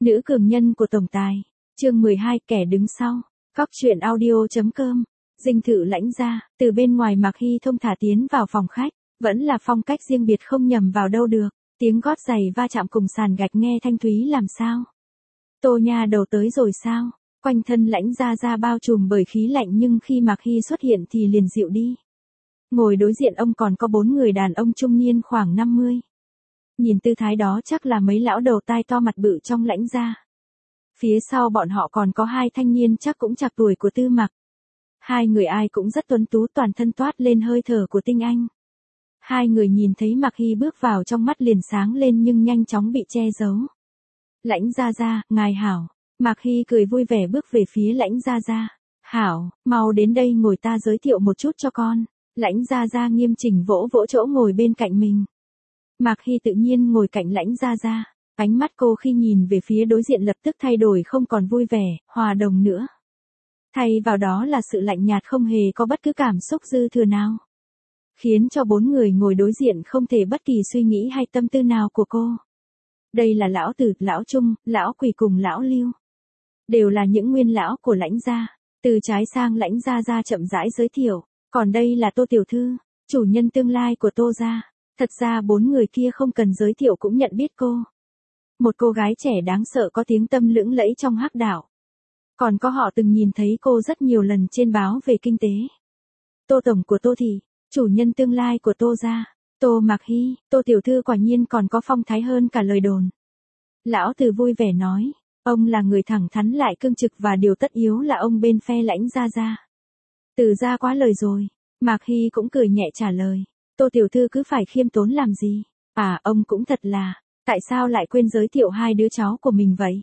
Nữ cường nhân của tổng tài. Chương 12, kẻ đứng sau. Cóc truyện audio.com. Dinh thự Lãnh gia, từ bên ngoài Mạc Hy thông thả tiến vào phòng khách, vẫn là phong cách riêng biệt không nhầm vào đâu được, tiếng gót giày va chạm cùng sàn gạch nghe thanh thúy làm sao. Tô Nha Đầu tới rồi sao? Quanh thân Lãnh gia bao trùm bởi khí lạnh nhưng khi Mạc Hy xuất hiện thì liền dịu đi. Ngồi đối diện ông còn có 4 người đàn ông trung niên khoảng 50. Nhìn tư thái đó chắc là mấy lão đầu tai to mặt bự trong Lãnh gia. Phía sau bọn họ còn có 2 thanh niên chắc cũng chạc tuổi của Tư Mặc. 2 người ai cũng rất tuấn tú, toàn thân toát lên hơi thở của tinh anh. 2 người nhìn thấy Mạc Hy bước vào trong mắt liền sáng lên nhưng nhanh chóng bị che giấu. Lãnh gia, ngài hảo. Mạc Hy cười vui vẻ bước về phía Lãnh gia. Hảo, mau đến đây ngồi ta giới thiệu một chút cho con. Lãnh gia nghiêm chỉnh vỗ chỗ ngồi bên cạnh mình. Mạc Hy tự nhiên ngồi cạnh Lãnh gia. Ánh mắt cô khi nhìn về phía đối diện lập tức thay đổi, không còn vui vẻ, hòa đồng nữa. Thay vào đó là sự lạnh nhạt không hề có bất cứ cảm xúc dư thừa nào. Khiến cho 4 người ngồi đối diện không thể bất kỳ suy nghĩ hay tâm tư nào của cô. Đây là lão Tử, lão Trung, lão Quỳ cùng lão Lưu. Đều là những nguyên lão của Lãnh gia. Từ trái sang Lãnh gia chậm rãi giới thiệu. Còn đây là Tô Tiểu Thư, chủ nhân tương lai của Tô gia. Thật ra 4 người kia không cần giới thiệu cũng nhận biết cô. Một cô gái trẻ đáng sợ có tiếng tăm lững lẫy trong hắc đảo. Còn có họ từng nhìn thấy cô rất nhiều lần trên báo về kinh tế. Tô Tổng của Tô Thị, chủ nhân tương lai của Tô gia. Tô Mạc Hy, Tô Tiểu Thư quả nhiên còn có phong thái hơn cả lời đồn. Lão Từ vui vẻ nói, ông là người thẳng thắn lại cương trực và điều tất yếu là ông bên phe Lãnh gia. Từ gia quá lời rồi. Mạc Hy cũng cười nhẹ trả lời, Tô Tiểu Thư cứ phải khiêm tốn làm gì. À, ông cũng thật là, tại sao lại quên giới thiệu 2 đứa cháu của mình vậy?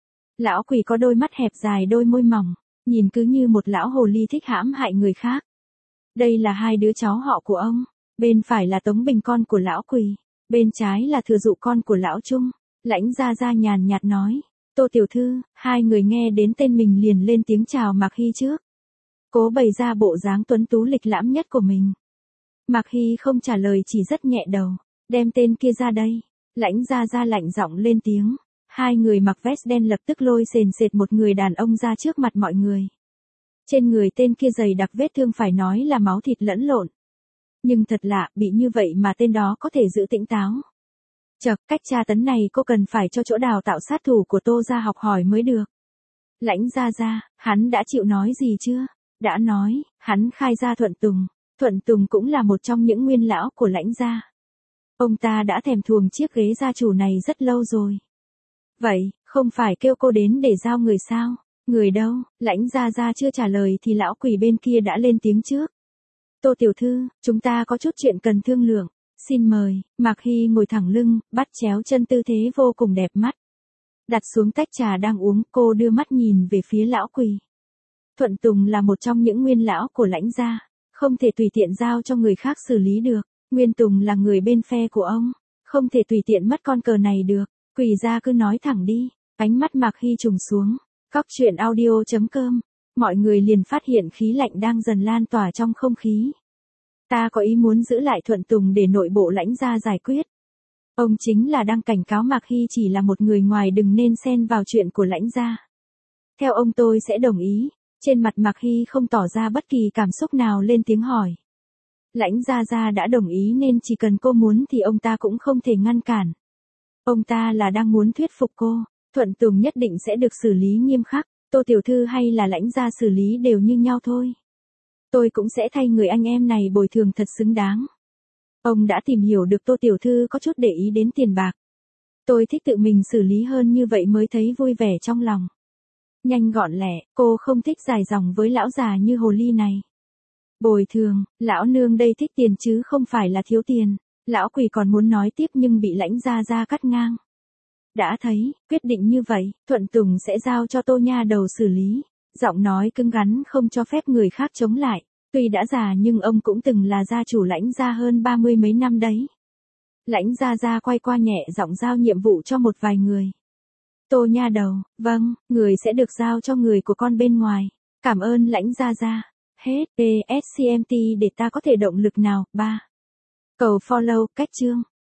Lão Quỳ có đôi mắt hẹp dài, đôi môi mỏng, nhìn cứ như một lão hồ ly thích hãm hại người khác. Đây là 2 đứa cháu họ của ông, bên phải là Tống Bình con của lão Quỳ, bên trái là Thừa Dụ con của lão Trung. Lãnh gia nhàn nhạt nói, Tô Tiểu Thư. 2 người nghe đến tên mình liền lên tiếng chào Mạc Hy trước. Cố bày ra bộ dáng tuấn tú lịch lãm nhất của mình. Mạc Hy không trả lời, chỉ rất nhẹ đầu, đem tên kia ra đây. Lãnh gia lạnh giọng lên tiếng. 2 người mặc vest đen lập tức lôi sền sệt một người đàn ông ra trước mặt mọi người. Trên người tên kia dày đặc vết thương phải nói là máu thịt lẫn lộn. Nhưng thật lạ, bị như vậy mà tên đó có thể giữ tỉnh táo. Chậc, cách tra tấn này cô cần phải cho chỗ đào tạo sát thủ của Tô gia học hỏi mới được. Lãnh gia, hắn đã chịu nói gì chưa? Đã nói, hắn khai ra Thuận Tùng. Thuận Tùng cũng là một trong những nguyên lão của Lãnh gia. Ông ta đã thèm thuồng chiếc ghế gia chủ này rất lâu rồi. Vậy, không phải kêu cô đến để giao người sao? Người đâu? Lãnh gia chưa trả lời thì lão Quỳ bên kia đã lên tiếng trước. Tô Tiểu Thư, chúng ta có chút chuyện cần thương lượng. Xin mời. Mạc Hy ngồi thẳng lưng, bắt chéo chân, tư thế vô cùng đẹp mắt. Đặt xuống tách trà đang uống, cô đưa mắt nhìn về phía lão Quỳ. Thuận Tùng là một trong những nguyên lão của Lãnh gia, không thể tùy tiện giao cho người khác xử lý được. Nguyên Tùng là người bên phe của ông, không thể tùy tiện mất con cờ này được. Quỳ gia cứ nói thẳng đi. Ánh mắt Mạc Hy trùng xuống. Cóc truyện audio.com. Mọi người liền phát hiện khí lạnh đang dần lan tỏa trong không khí. Ta có ý muốn giữ lại Thuận Tùng để nội bộ Lãnh gia giải quyết. Ông chính là đang cảnh cáo Mạc Hy chỉ là một người ngoài, đừng nên xen vào chuyện của Lãnh gia. Theo ông tôi sẽ đồng ý. Trên mặt Mạc Hy không tỏ ra bất kỳ cảm xúc nào, lên tiếng hỏi. Lãnh gia đã đồng ý nên chỉ cần cô muốn thì ông ta cũng không thể ngăn cản. Ông ta là đang muốn thuyết phục cô. Thuận Tùng nhất định sẽ được xử lý nghiêm khắc. Tô Tiểu Thư hay là Lãnh gia xử lý đều như nhau thôi. Tôi cũng sẽ thay người anh em này bồi thường thật xứng đáng. Ông đã tìm hiểu được Tô Tiểu Thư có chút để ý đến tiền bạc. Tôi thích tự mình xử lý hơn như vậy mới thấy vui vẻ trong lòng. Nhanh gọn lẹ, cô không thích dài dòng với lão già như hồ ly này. Bồi thường, lão nương đây thích tiền chứ không phải là thiếu tiền. Lão Quỳ còn muốn nói tiếp nhưng bị Lãnh gia cắt ngang. Đã thấy, quyết định như vậy, Thuận Tùng sẽ giao cho Tô Nha Đầu xử lý. Giọng nói cứng rắn không cho phép người khác chống lại. Tuy đã già nhưng ông cũng từng là gia chủ Lãnh gia hơn 30 mấy năm đấy. Lãnh gia quay qua nhẹ giọng giao nhiệm vụ cho một vài người. Tô Nha Đầu, vâng, người sẽ được giao cho người của con bên ngoài. Cảm ơn Lãnh gia. Hết, TSCMT để ta có thể động lực nào. 3. Cầu follow, cách chương.